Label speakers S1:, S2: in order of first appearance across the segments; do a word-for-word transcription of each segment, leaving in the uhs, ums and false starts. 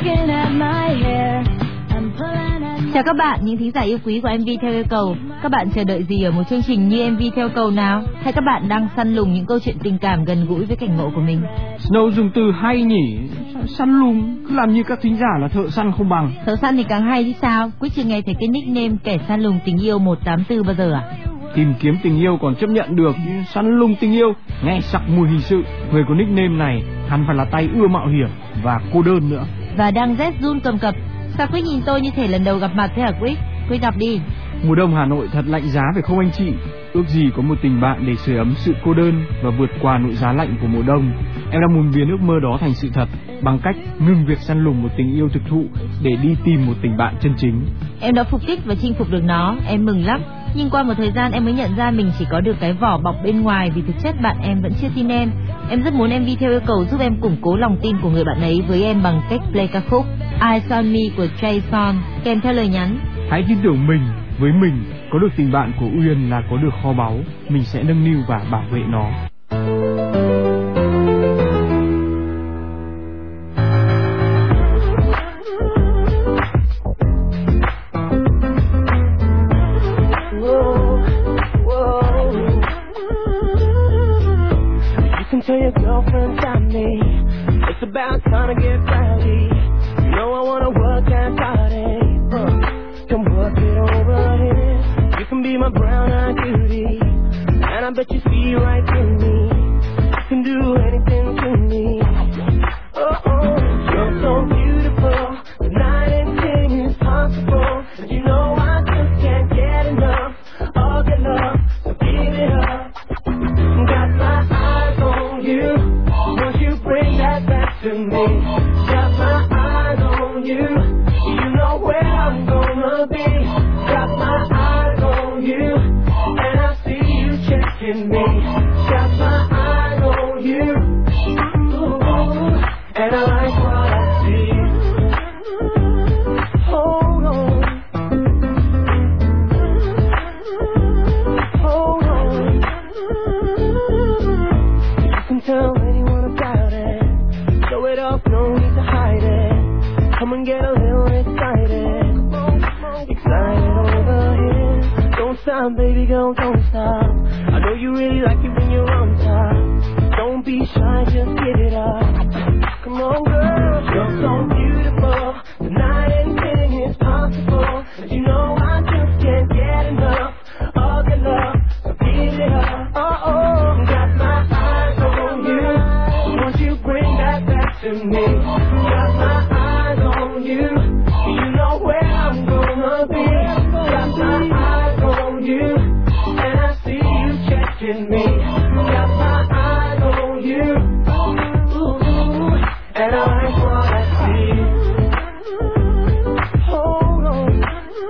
S1: tugging at my hair.
S2: Chào các bạn, những thính giả yêu quý của em vê theo yêu cầu. Các bạn chờ đợi gì ở một chương trình như em vê theo yêu cầu nào? Hay các bạn đang săn lùng những câu chuyện tình cảm gần gũi với cảnh ngộ của mình?
S3: Snow dùng từ hay nhỉ? Săn lùng, cứ làm như các thính giả là thợ săn không bằng.
S2: Thợ săn thì càng hay chứ sao? Quyết chưa nghe thấy cái nickname kẻ săn lùng tình yêu một tám tư bao giờ à?
S3: Tìm kiếm tình yêu còn chấp nhận được, nhưng săn lùng tình yêu nghe sặc mùi hình sự. Người có nickname này hẳn phải là tay ưa mạo hiểm và cô đơn nữa.
S2: Và đang rét run cầm cập. Sao Quyết nhìn tôi như thể lần đầu gặp mặt thế hả Quyết? Quyết đọc đi.
S3: Mùa đông Hà Nội thật lạnh giá phải không anh chị? Ước gì có một tình bạn để sưởi ấm sự cô đơn và vượt qua nỗi giá lạnh của mùa đông. Em đang muốn biến ước mơ đó thành sự thật bằng cách ngừng việc săn lùng một tình yêu thực thụ để đi tìm một tình bạn chân chính.
S2: Em đã phục kích và chinh phục được nó, em mừng lắm. Nhưng qua một thời gian em mới nhận ra mình chỉ có được cái vỏ bọc bên ngoài, vì thực chất bạn em vẫn chưa tin em. Em rất muốn em vê theo yêu cầu giúp em củng cố lòng tin của người bạn ấy với em bằng cách play ca khúc Eyes on Me của Jason kèm theo lời nhắn:
S3: hãy tin tưởng mình, với mình có được tình bạn của Uyên là có được kho báu, mình sẽ nâng niu và bảo vệ nó.
S4: Tell your girlfriend stop me. It's about time to get rowdy. You know I wanna work that body. Uh, come work it over here. You can be my brown-eyed beauty, and I bet you see right through me. You can do anything to me. Oh oh, you're so beautiful. The night and day is possible. And you know I just can't get enough of your love. So give it up. Got my eyes on you. Won't you bring that back to me? Got my eyes on you. You know where I'm gonna be. Got my eyes on you, and I see you checking me. Got my eyes on you. Ooh, and I like what I see. Hold on. Hold on. You can tell anyone about it. Show it off, no need to hide it. Come and get a little excited. Excited over here. Don't stop, baby girl, don't stop. I know you really like it when you're on top. Don't be shy, just get it up. Come on, girl, you're so beautiful. Tonight anything is possible. But you know I just can't get enough of your love. So give it up. Oh oh, got my eyes on you. Won't you bring that back to me? Got my eyes on you. You know where I'm gonna be. Got my eyes on you, and I see you checking me. Got my eyes on you. Ooh, and I like what I see. Hold on.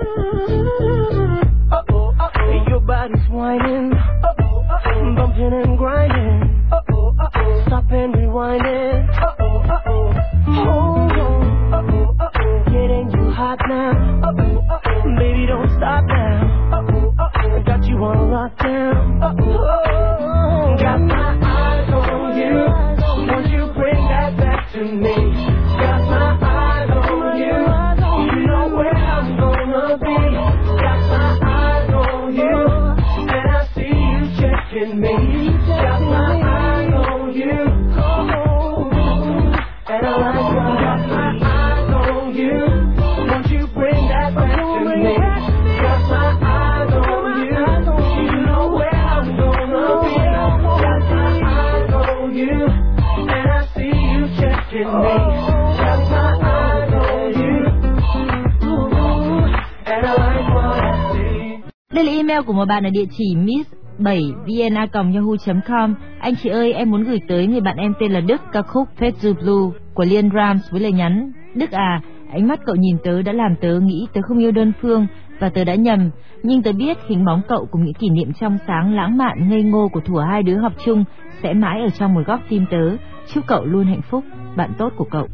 S4: Uh-oh, uh-oh. Hey, your body's whining. Uh-oh, uh-oh. Bumping and grinding. Uh-oh, uh-oh. Stop and rewinding. Uh-oh, uh-oh. Hold on. Uh-oh, uh-oh. Getting you hot now. Uh-oh, uh-oh. Baby, don't stop now. Uh-oh, uh-oh. Got you on lockdown. Uh-oh, uh-oh. Got my eyes on you. Won't you bring that back to me? Got my eyes on you. You know where I'm gonna be. Got my eyes on you, and I see you checking me. Got my eyes on you, and I like what I see. Got my eyes on you. Won't you bring that back to me? Got my eyes on you. You know where I'm gonna be. Got my eyes on you, and I see you checking me. Got my eyes on you, and I like what I see.
S2: Đây là email của một bạn ở địa chỉ miss bảy vn a còng yahoo chấm com. Anh chị ơi, em muốn gửi tới người bạn em tên là Đức ca khúc Fade You Blue của Lian Rams với lời nhắn: Đức à, ánh mắt cậu nhìn tớ đã làm tớ nghĩ tớ không yêu đơn phương và tớ đã nhầm, nhưng tớ biết hình bóng cậu cùng những kỷ niệm trong sáng lãng mạn ngây ngô của thuở hai đứa học chung sẽ mãi ở trong một góc tim tớ. Chúc cậu luôn hạnh phúc, bạn tốt của cậu.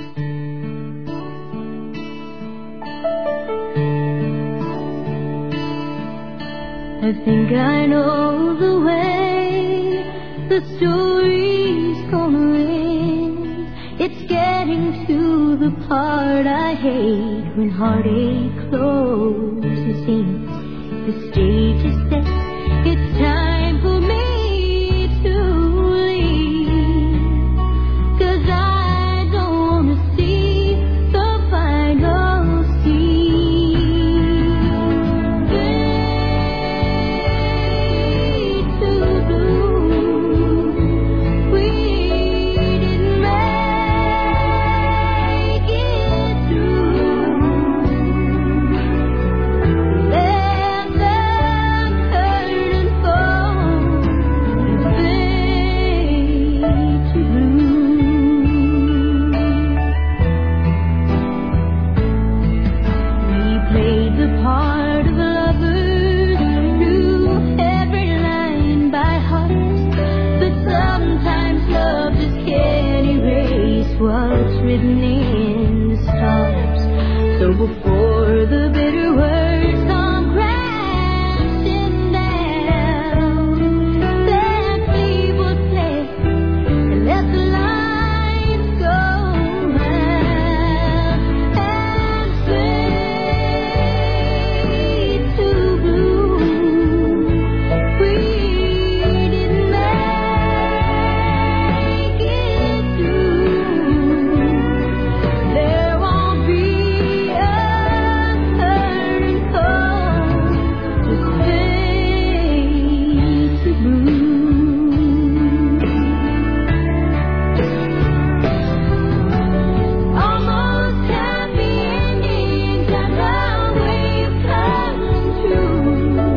S1: I think I know the way the story's gonna end. It's getting to the part I hate when heartache closes in. The stage is set, it's time for me to leave. 'Cause I don't wanna see the final scene. Fade to blue. We didn't make it through. Let them hurt and fall and fade to blue. We played the part of lovers, knew every line by heart, but sometimes love just can't erase what's written in the stars. So before the bitter words come crashing down, let's leave what's left and let the lights go out and fade to blue. We didn't make it through. There won't be a curtain call, just fade to blue. Almost happy endings are now we've come true,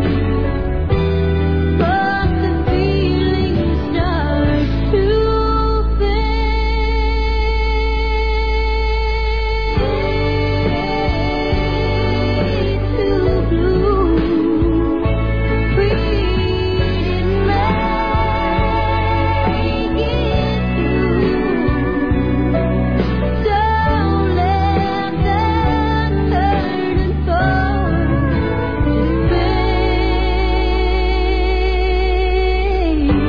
S1: but the feeling starts to fade to blue. We didn't make it through. Don't let them hurt and fall. Just fade to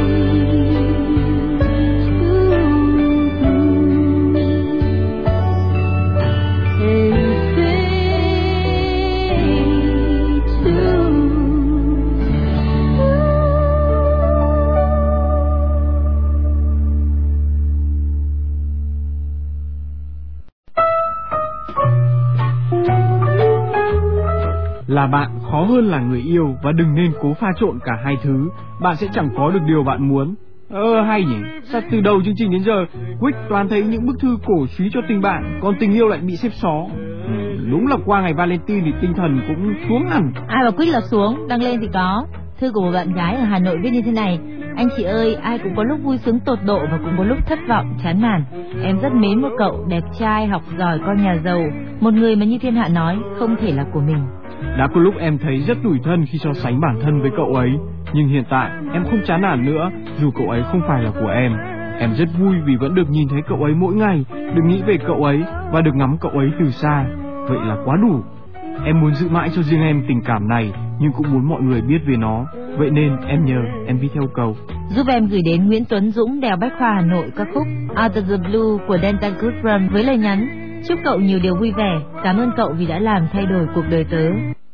S3: Là bạn khó hơn là người yêu, và đừng nên cố pha trộn cả hai thứ, bạn sẽ chẳng có được điều bạn muốn. Ơ hay nhỉ, sao từ đầu chương trình đến giờ Quick toàn thấy những bức thư cổ súy cho tình bạn, còn tình yêu lại bị xếp xó. Ừ, đúng là qua ngày Valentine thì tinh thần cũng xuống hẳn.
S2: Ai bảo Quick là xuống, đăng lên thì có. Thư của một bạn gái ở Hà Nội viết như thế này: anh chị ơi, ai cũng có lúc vui sướng tột độ và cũng có lúc thất vọng, chán nản. Em rất mến một cậu đẹp trai, học giỏi, con nhà giàu, một người mà như thiên hạ nói không thể là của mình.
S3: Đã có lúc em thấy rất tủi thân khi so sánh bản thân với cậu ấy, nhưng hiện tại em không chán nản nữa, dù cậu ấy không phải là của em. Em rất vui vì vẫn được nhìn thấy cậu ấy mỗi ngày, được nghĩ về cậu ấy và được ngắm cậu ấy từ xa. Vậy là quá đủ. Em muốn giữ mãi cho riêng em tình cảm này, nhưng cũng muốn mọi người biết về nó. Vậy nên em nhờ em viết theo cầu.
S2: Giúp em gửi đến Nguyễn Tuấn Dũng, Đại học Bách khoa Hà Nội, ca khúc Out of the Blue của Delta Goodrun với lời nhắn: chúc cậu nhiều điều vui vẻ, cảm ơn cậu vì đã làm thay đổi cuộc đời tớ.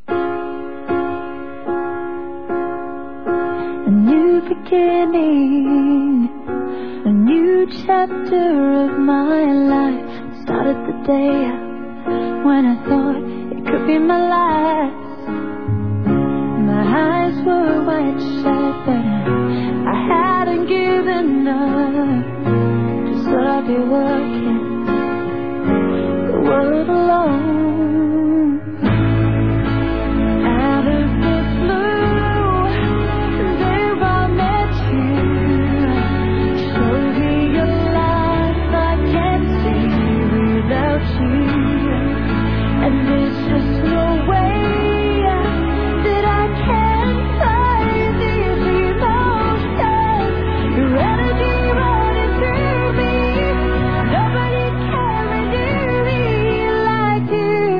S1: A new beginning, a new chapter of my life. Started the day when I thought it could be my last. My eyes were wide shut, but I hadn't given up. Just thought I'd be working the world alone. Out of the blue, there I met you. Showed me a life I can't see without you. And there's just no way that I can fight these emotions. Your energy running through me. Nobody can do me like you.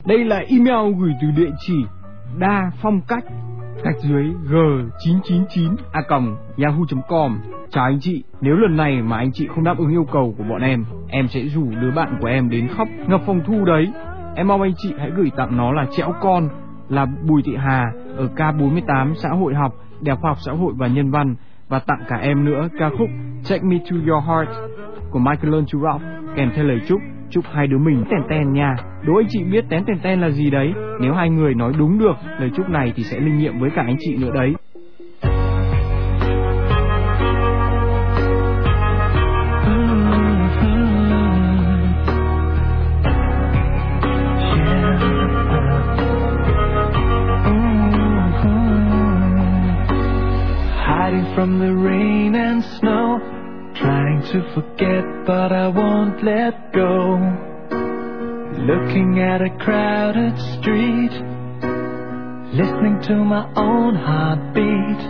S3: Đây là email gửi từ địa chỉ đa phong cách gạch dưới g chín chín chín a còng yahoo chấm com. Chào anh chị, nếu lần này mà anh chị không đáp ứng yêu cầu của bọn em, em sẽ rủ đứa bạn của em đến khóc ngập phòng thu đấy. Em mong anh chị hãy gửi tặng nó là Trẽo Con, là Bùi Thị Hà ở K bốn mươi tám Xã Hội Học, Đại học Khoa học Xã hội và Nhân văn, và tặng cả em nữa ca khúc Take Me To Your Heart của Michael Learns to Rock kèm theo lời chúc. Chúc hai đứa mình tèn tèn nha. Đố anh chị biết tén tèn tèn là gì đấy. Nếu hai người nói đúng được lời chúc này thì sẽ linh nghiệm với cả anh chị nữa đấy.
S4: Hiding from the rain and snow, trying to forget but I won't let go. Looking at a crowded street, listening to my own heartbeat.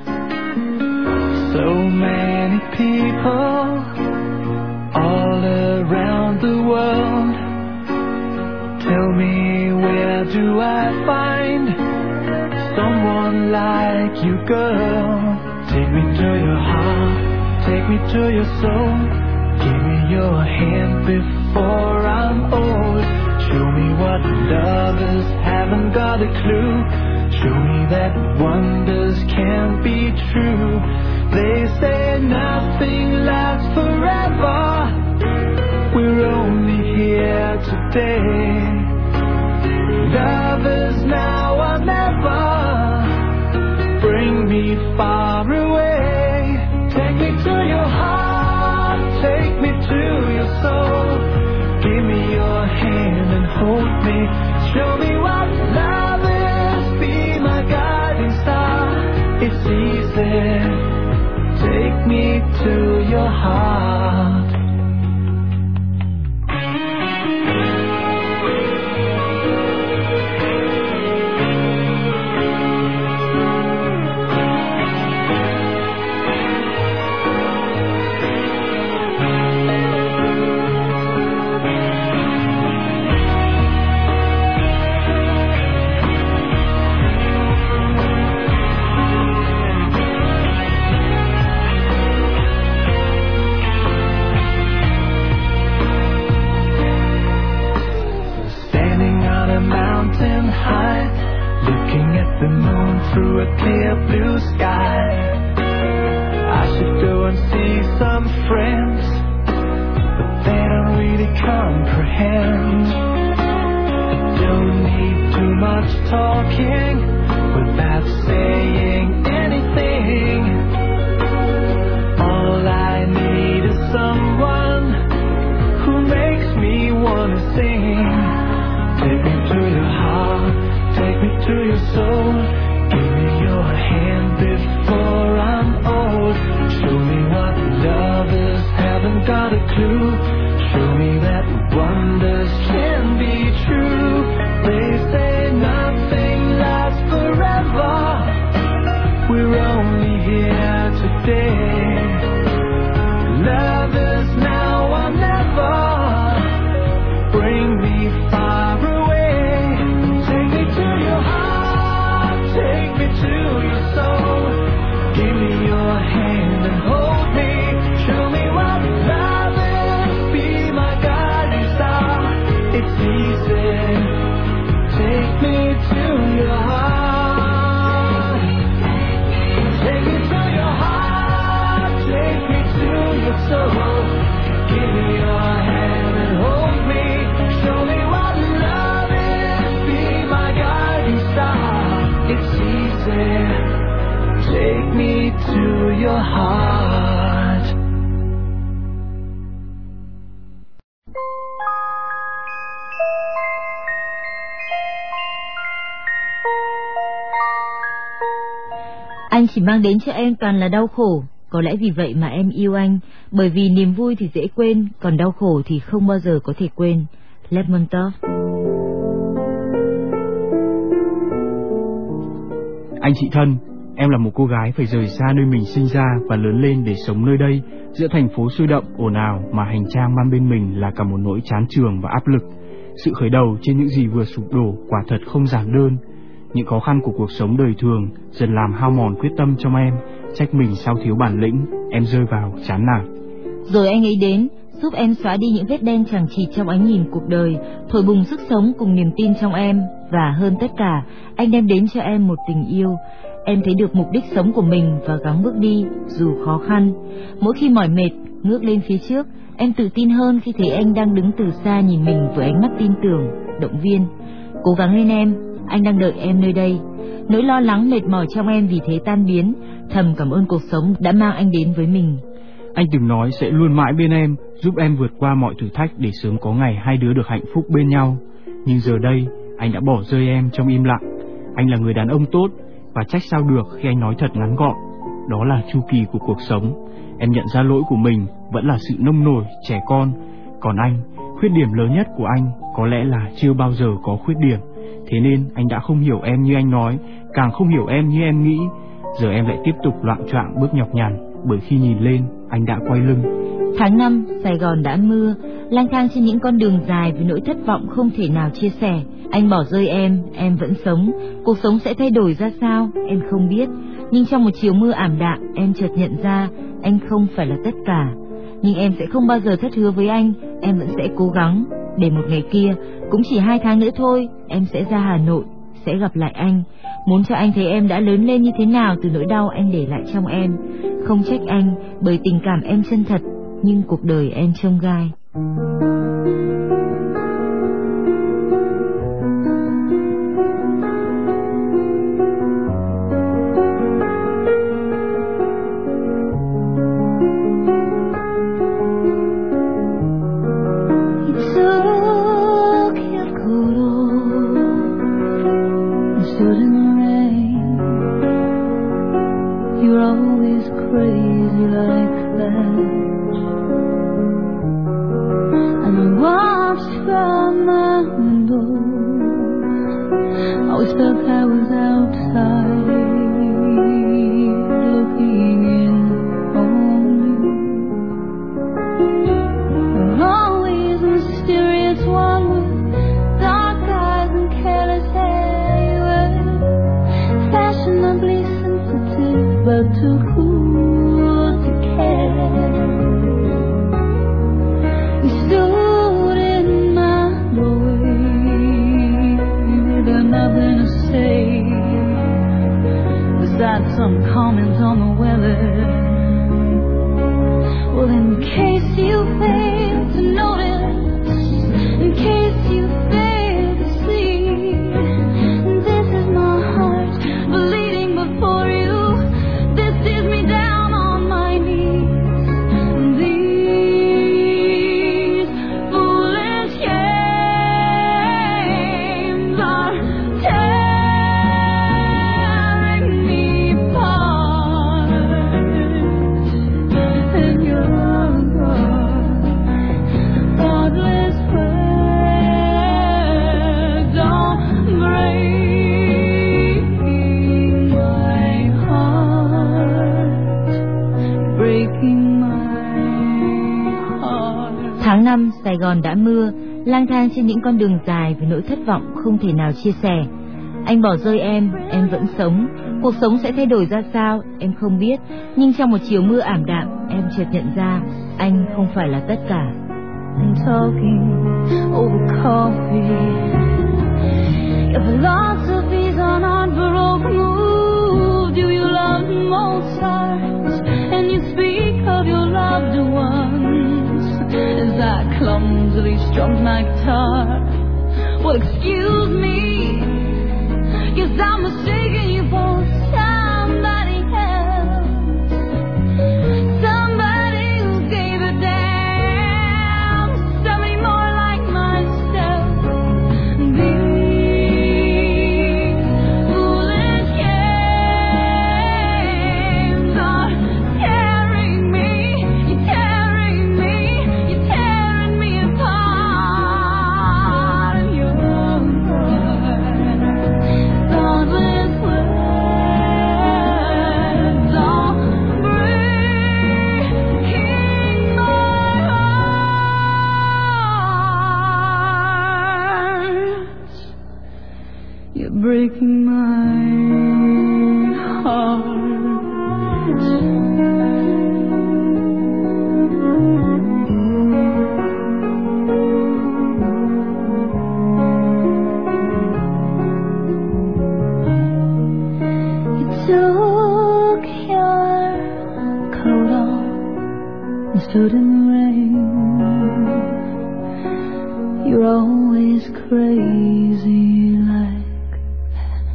S4: So many people all around the world. Tell me, where do I find someone like you, girl? Take me to your heart, take me to your soul. Give me your hand before I'm old. Show me what lovers haven't got a clue. Show me that wonders can be true. They say nothing lasts forever. We're only here today. Lovers now or never. Bring me far away. Take me to your heart, take me to your soul. Give me your hand and hold me. Show me what love is, be my guiding star. It's easy, take me to your heart. Through a clear blue sky, I should go and see some friends, but they don't really comprehend. I don't need too much talking without saying anything. All I need is someone who makes me wanna sing. Take me to your heart, take me to your soul. Give me your hand before I'm old. Show me what lovers haven't got a clue. Show me that wonders can be true. They say nothing lasts forever. We're only here today. Lovers now or never. Bring me far away. Take me to your heart, take me to your soul. Give me your hand and hold me. Show me what love is, be my guiding star. It's easy, take me to your heart. Take me to your heart, take me to your soul. Give me your hand and hold me. Show me what love is, be my guiding star. It's easy, take me to your heart.
S2: Anh chỉ mang đến cho em toàn là đau khổ. Có lẽ vì vậy mà em yêu anh. Bởi vì niềm vui thì dễ quên, còn đau khổ thì không bao giờ có thể quên. Lermontov.
S3: Anh chị thân, em là một cô gái phải rời xa nơi mình sinh ra và lớn lên để sống nơi đây, giữa thành phố sôi động, ồn ào mà hành trang mang bên mình là cả một nỗi chán chường và áp lực. Sự khởi đầu trên những gì vừa sụp đổ quả thật không giản đơn. Những khó khăn của cuộc sống đời thường dần làm hao mòn quyết tâm trong em. Trách mình sao thiếu bản lĩnh, em rơi vào chán nản.
S2: Rồi anh ấy đến, giúp em xóa đi những vết đen chằng chịt trong ánh nhìn cuộc đời, thổi bùng sức sống cùng niềm tin trong em. Và hơn tất cả, anh đem đến cho em một tình yêu. Em thấy được mục đích sống của mình và gắng bước đi, dù khó khăn. Mỗi khi mỏi mệt, ngước lên phía trước, em tự tin hơn khi thấy anh đang đứng từ xa nhìn mình với ánh mắt tin tưởng, động viên. Cố gắng lên em, anh đang đợi em nơi đây. Nỗi lo lắng mệt mỏi trong em vì thế tan biến. Thầm cảm ơn cuộc sống đã mang anh đến với mình.
S3: Anh từng nói sẽ luôn mãi bên em, giúp em vượt qua mọi thử thách để sớm có ngày hai đứa được hạnh phúc bên nhau. Nhưng giờ đây, anh đã bỏ rơi em trong im lặng. Anh là người đàn ông tốt, và trách sao được khi anh nói thật ngắn gọn. Đó là chu kỳ của cuộc sống. Em nhận ra lỗi của mình vẫn là sự nông nổi, trẻ con. Còn anh, khuyết điểm lớn nhất của anh có lẽ là chưa bao giờ có khuyết điểm. Thế nên anh đã không hiểu em như anh nói, càng không hiểu em như em nghĩ. Giờ em lại tiếp tục loạng choạng bước nhọc nhằn, bởi khi nhìn lên, anh đã quay lưng.
S2: Tháng năm, Sài Gòn đã mưa, lang thang trên những con đường dài với nỗi thất vọng không thể nào chia sẻ. Anh bỏ rơi em, em vẫn sống. Cuộc sống sẽ thay đổi ra sao, em không biết. Nhưng trong một chiều mưa ảm đạm, em chợt nhận ra anh không phải là tất cả. Nhưng em sẽ không bao giờ thất hứa với anh, em vẫn sẽ cố gắng. Để một ngày kia, cũng chỉ hai tháng nữa thôi, em sẽ ra Hà Nội, sẽ gặp lại anh. Muốn cho anh thấy em đã lớn lên như thế nào từ nỗi đau anh để lại trong em. Không trách anh bởi tình cảm em chân thật, nhưng cuộc đời em chông gai. Tháng năm, Sài Gòn đã mưa, lang thang trên những con đường dài với nỗi thất vọng không thể nào chia sẻ. Anh bỏ rơi em, em vẫn sống. Cuộc sống sẽ thay đổi ra sao, em không biết. Nhưng trong một chiều mưa ảm đạm, em chợt nhận ra anh không phải là tất cả.
S1: I'm talking over coffee. Your philosophy's an unbroken move. Do you love Mozart? And you speak of your loved ones as I clumsily strummed my guitar. Well, excuse me, 'cause I'm mistaken you for somebody else, somebody who gave a damn, somebody more like myself. These foolish games are tearing me, you're tearing me, you're tearing me apart. And your thoughtless words you're breaking my heart. Took your coat off and stood in the rain. You're always crazy like that.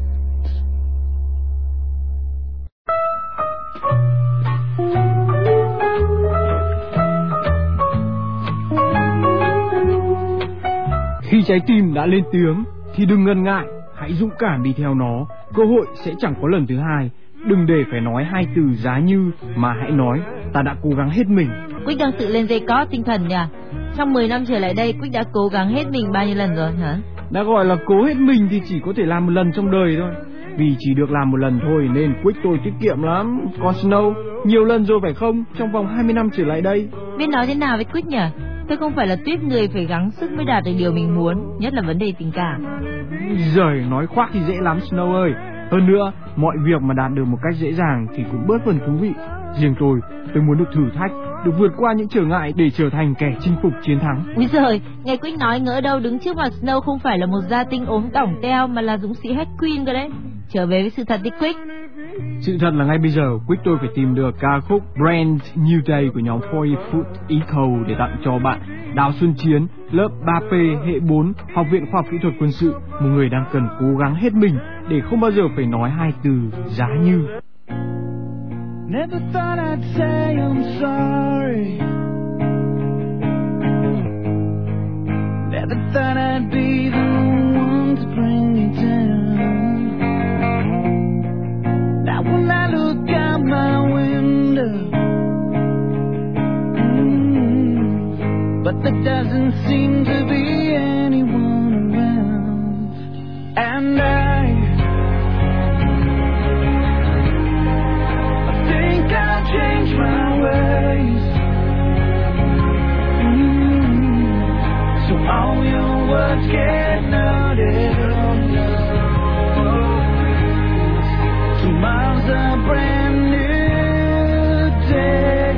S3: Khi trái tim đã lên tiếng thì đừng ngần ngại, hãy dũng cảm đi theo nó. Cơ hội sẽ chẳng có lần thứ hai. Đừng để phải nói hai từ giá như, mà hãy nói ta đã cố gắng hết mình.
S2: Quick đang tự lên dây cót tinh thần nhỉ? Trong mười năm trở lại đây, Quick đã cố gắng hết mình bao nhiêu lần rồi hả?
S3: Đã gọi là cố hết mình thì chỉ có thể làm một lần trong đời thôi. Vì chỉ được làm một lần thôi nên Quick tôi tiết kiệm lắm. Còn Snow nhiều lần rồi phải không? Trong vòng hai mươi năm trở lại đây.
S2: Biết nói thế nào với Quick nhỉ? Tôi không phải là tuyếp người phải gắng sức mới đạt được điều mình muốn, nhất là vấn đề tình cảm.
S3: Giời, nói khoác thì dễ lắm Snow ơi. Hơn nữa, mọi việc mà đạt được một cách dễ dàng thì cũng bớt phần thú vị. Riêng tôi, tôi muốn được thử thách, được vượt qua những trở ngại để trở thành kẻ chinh phục chiến thắng.
S2: Úi giời, nghe Quick nói ngỡ đâu đứng trước mặt Snow không phải là một gia tinh ốm tỏng teo mà là dũng sĩ hết Queen cơ đấy. Trở về với sự thật đi Quick.
S3: Sự thật là ngay bây giờ, Quick tôi phải tìm được ca khúc Brand New Day của nhóm bốn mươi Foot Echo để tặng cho bạn Đào Xuân Chiến, lớp ba P hệ bốn, Học viện Khoa học Kỹ thuật Quân sự, một người đang cần cố gắng hết mình để không bao giờ phải nói hai từ giá như.
S4: Never thought I'd say I'm sorry. Never thought I'd be the one to bring you down. Now when I look out my window, mm, but there doesn't seem to be anyone around. And I change my ways, mm, so all your words get noticed. Tomorrow's a brand new day.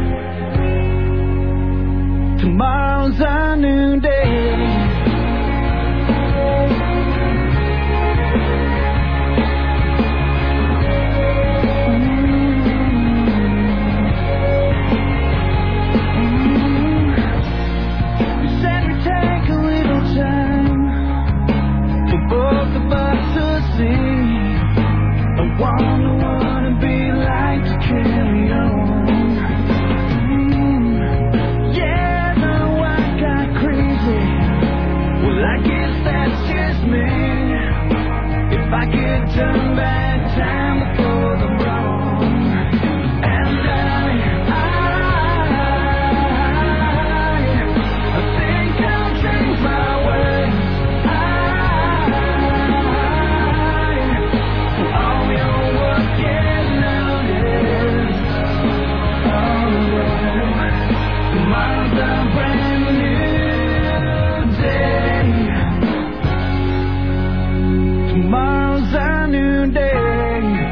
S4: Tomorrow's a new day. Turn back time before the wrong, and I, I, I think I'll change my ways. I, for all your work get noticed. Oh, tomorrow's a brand new day. Tomorrow's a new day.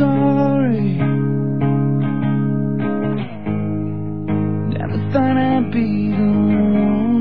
S4: sorry. Never thought I'd be the one.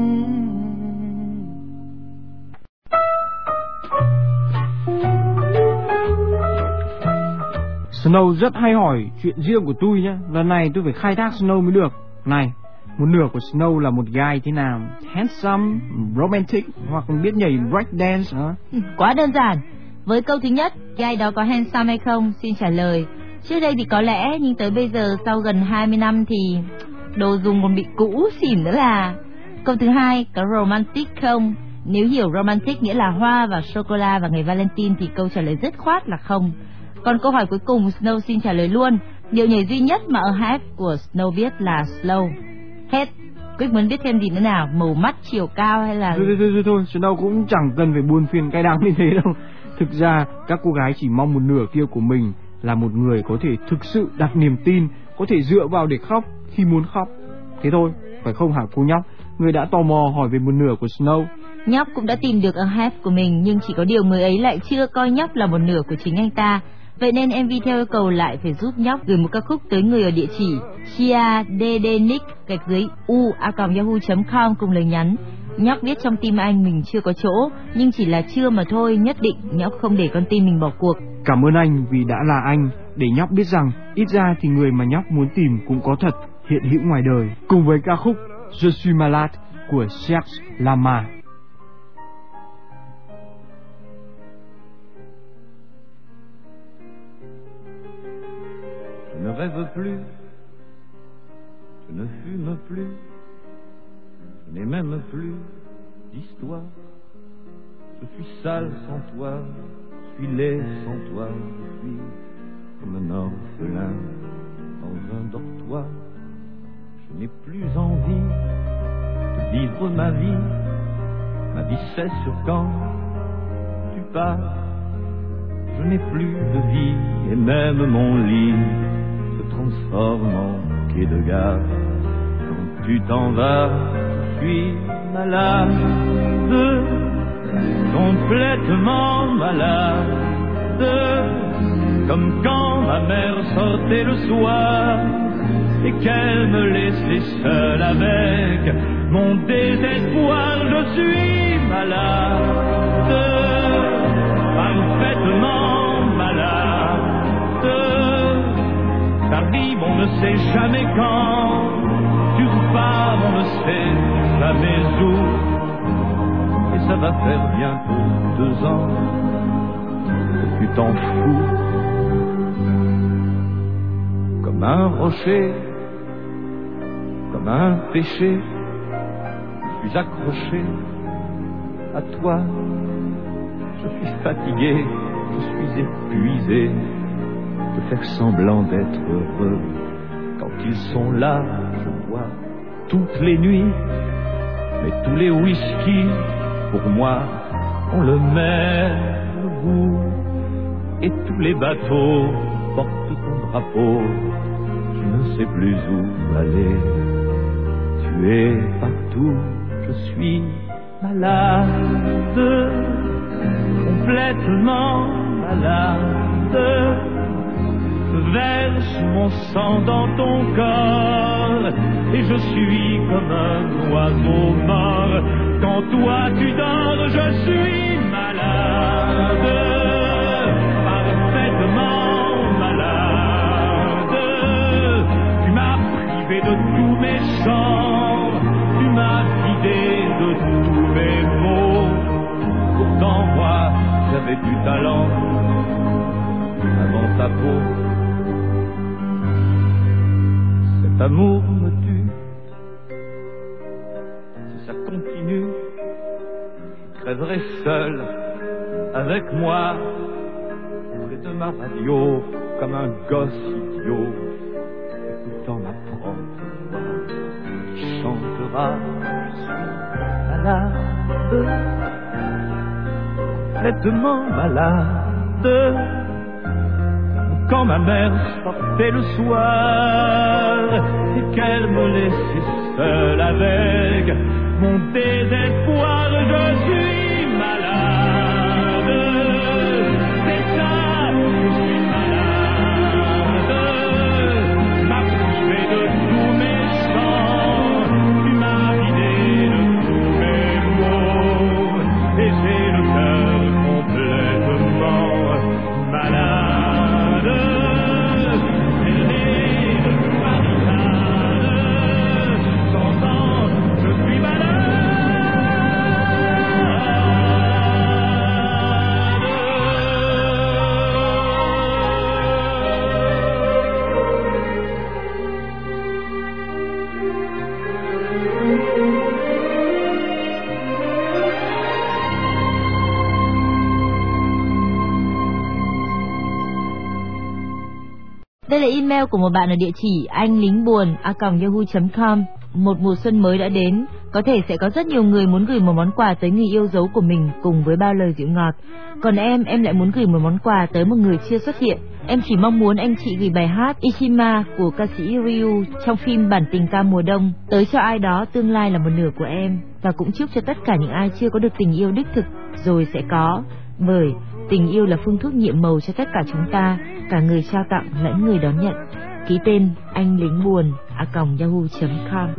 S3: Snow rất hay hỏi chuyện riêng của tôi nhé. Lần này tôi phải khai thác Snow mới được. Này, một nửa của Snow là một guy thế nào? Handsome, romantic hoặc biết nhảy break dance hả?
S2: Quá đơn giản. Với câu thứ nhất, guy đó có handsome hay không? Xin trả lời. Trước đây thì có lẽ, nhưng tới bây giờ sau gần hai mươi năm thì đồ dùng còn bị cũ xỉn nữa là. Câu thứ hai, có romantic không? Nếu hiểu romantic nghĩa là hoa và sô-cô-la và ngày Valentine thì câu trả lời dứt khoát là không. Còn câu hỏi cuối cùng, Snow xin trả lời luôn. Điệu nhảy duy nhất mà ở hát của Snow biết là slow. Hết. Quyết muốn biết thêm gì nữa nào? Màu mắt, chiều cao hay là...
S3: Thôi thôi thôi, thôi, thôi. Snow cũng chẳng cần phải buồn phiền cay đắng như thế đâu. Thực ra các cô gái chỉ mong một nửa kia của mình là một người có thể thực sự đặt niềm tin, có thể dựa vào để khóc khi muốn khóc. Thế thôi, phải không hả cô nhóc? Người đã tò mò hỏi về một nửa của Snow.
S2: Nhóc cũng đã tìm được a half của mình, nhưng chỉ có điều người ấy lại chưa coi nhóc là một nửa của chính anh ta. Vậy nên em vê theo yêu cầu lại phải giúp nhóc gửi một ca khúc tới người ở địa chỉ chiaddenick gạch dưới u a còng yahoo chấm com cùng lời nhắn. Nhóc biết trong tim anh mình chưa có chỗ, nhưng chỉ là chưa mà thôi, nhất định nhóc không để con tim mình bỏ cuộc.
S3: Cảm ơn anh vì đã là anh, để nhóc biết rằng ít ra thì người mà nhóc muốn tìm cũng có thật, hiện hữu ngoài đời. Cùng với ca khúc Je suis malade của Serge Lama.
S5: Je ne rêve plus, je ne fume plus, je n'ai même plus d'histoire. Je suis sale sans toi, je suis laid sans toi, je suis comme un orphelin dans un dortoir. Je n'ai plus envie de vivre ma vie, ma vie cesse quand tu pars. Je n'ai plus de vie et même mon lit se transforme en quai de gare. Quand tu t'en vas, je suis malade, complètement malade, comme quand ma mère sortait le soir et qu'elle me laissait seule avec mon désespoir. Je suis malade, parfaitement malade, tardive on ne sait jamais quand, durable on ne sait jamais où, et ça va faire bientôt deux ans que tu t'en fous. Comme un rocher, comme un péché, je suis accroché à toi. Je suis fatigué, je suis épuisé de faire semblant d'être heureux. Quand ils sont là, je bois toutes les nuits, mais tous les whisky, pour moi, ont le même goût. Et tous les bateaux portent ton drapeau, je ne sais plus où aller. Tu es partout, je suis malade, complètement malade. Je verse mon sang dans ton corps et je suis comme un oiseau mort. Quand toi tu dors, je suis malade, parfaitement malade. Tu m'as privé de tous mes chants, tu m'as vidé de tous mes mots. Pourtant moi j'avais du talent avant ta peau. Cet amour me tue, si ça continue, je crèverai seul avec moi près de ma radio comme un gosse idiot, écoutant ma propre voix qui chantera. Je suis malade, complètement malade. Quand ma mère sortait le soir et qu'elle me laissait seule avec mon désespoir, je suis malade. C'est ça, je suis malade.
S2: Đây là email của một bạn ở địa chỉ anh lính buồn a còng yahoo chấm com. Một mùa xuân mới đã đến, có thể sẽ có rất nhiều người muốn gửi một món quà tới người yêu dấu của mình cùng với bao lời dịu ngọt. Còn em, em lại muốn gửi một món quà tới một người chưa xuất hiện. Em chỉ mong muốn anh chị gửi bài hát Ichima của ca sĩ Ryu trong phim Bản tình ca mùa đông tới cho ai đó tương lai là một nửa của em. Và cũng chúc cho tất cả những ai chưa có được tình yêu đích thực rồi sẽ có, bởi tình yêu là phương thuốc nhiệm màu cho tất cả chúng ta, cả người trao tặng lẫn người đón nhận. Ký tên anh lính buồn a còng yahoo chấm com.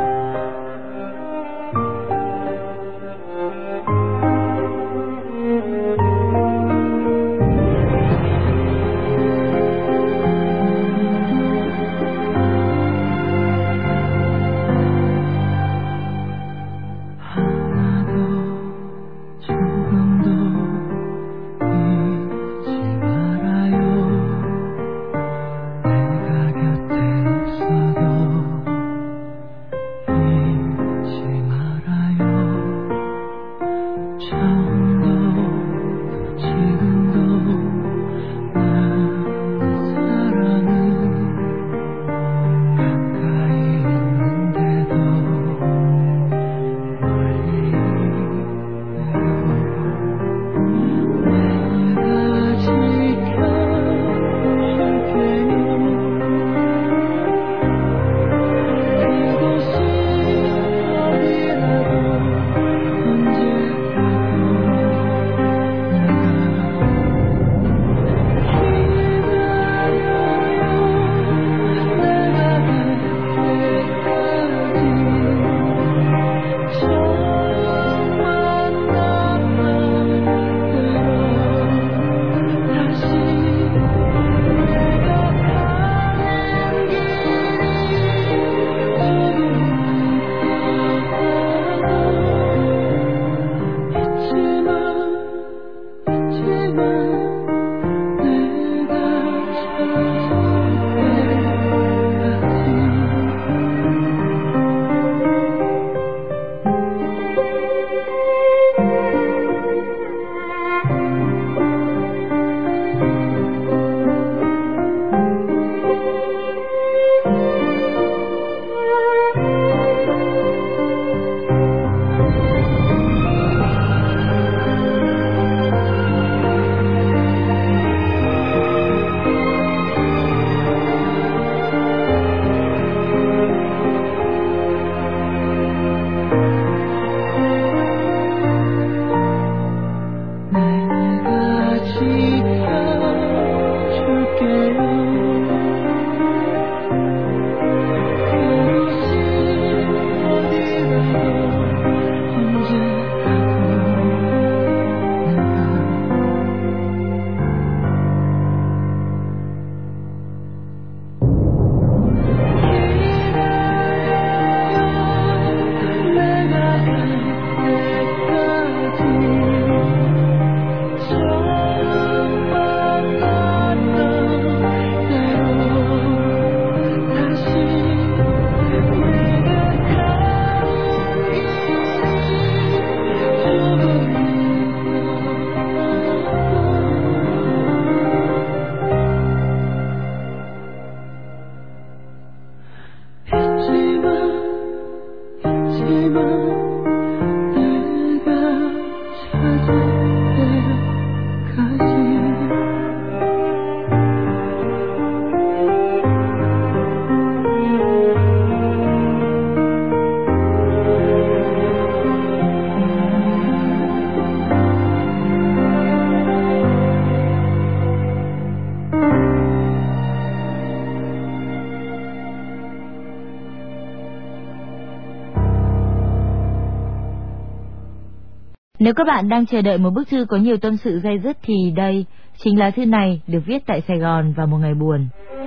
S2: Nếu các bạn đang chờ đợi một bức thư có nhiều tâm sự day dứt thì đây chính là thư này, được viết tại Sài Gòn vào một ngày buồn.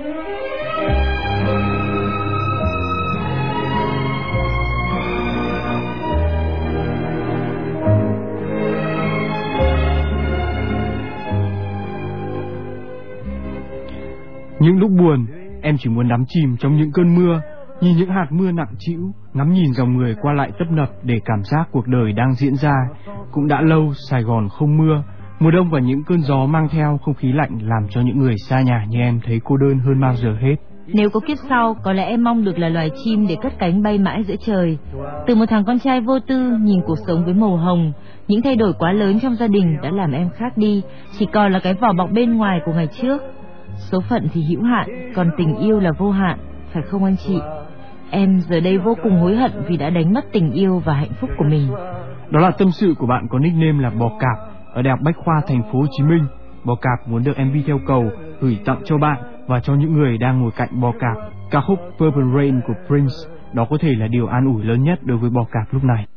S3: Những lúc buồn, em chỉ muốn đắm chìm trong những cơn mưa, nhìn những hạt mưa nặng trĩu, ngắm nhìn dòng người qua lại tấp nập để cảm giác cuộc đời đang diễn ra. Cũng đã lâu Sài Gòn không mưa, Mùa đông và những cơn gió mang theo không khí lạnh làm cho những người xa nhà như em thấy cô đơn hơn bao giờ hết.
S2: Nếu có kiếp sau, có lẽ em mong được là loài chim để cất cánh bay mãi giữa trời. Từ một thằng con trai vô tư nhìn cuộc sống với màu hồng, những thay đổi quá lớn trong gia đình đã làm em khác đi, chỉ còn là cái vỏ bọc bên ngoài của ngày trước. Số phận thì hữu hạn, còn tình yêu là vô hạn, phải không anh chị? Em giờ đây vô cùng hối hận vì đã đánh mất tình yêu và hạnh phúc của mình.
S3: Đó là tâm sự của bạn có nickname là Bò Cạp ở Đại học Bách khoa Thành phố Hồ Chí Minh. Bò Cạp muốn được em vê theo cầu gửi tặng cho bạn và cho những người đang ngồi cạnh Bò Cạp ca khúc Purple Rain của Prince. Đó có thể là điều an ủi lớn nhất đối với Bò Cạp lúc này.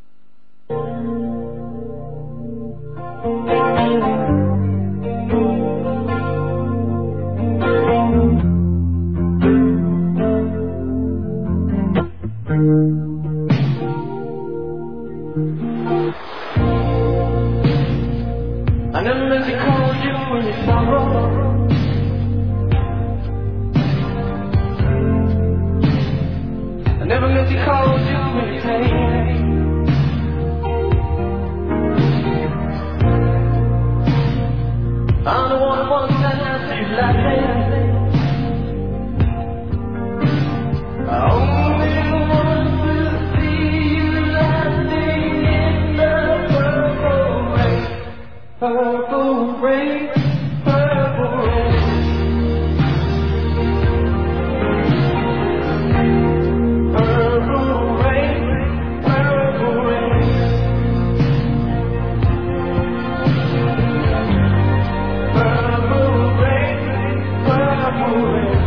S4: I never meant to call you in your sorrow. I never meant to call you in your pain. I'm the one who wants to have you laughing. I only want to see you laughing in the purple rain. Purple rain, purple rain. Purple rain, purple rain. Purple rain, purple rain.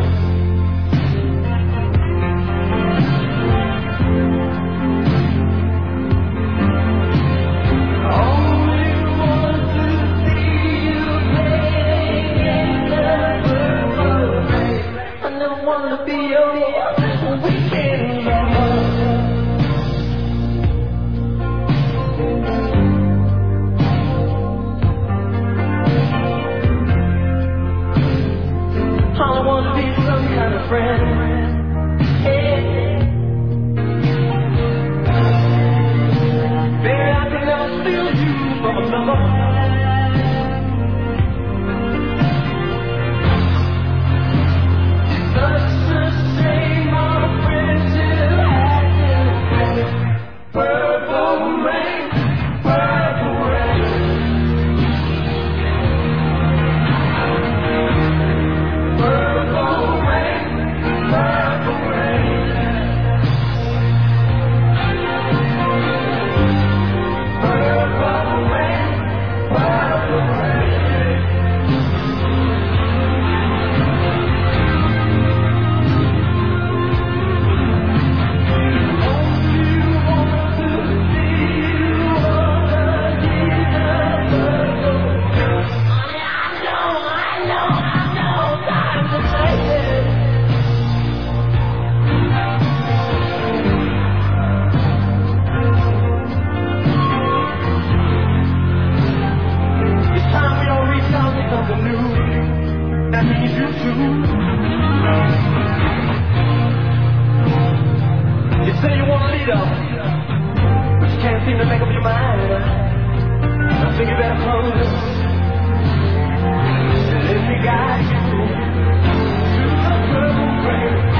S4: Let me guide you to the purple rain.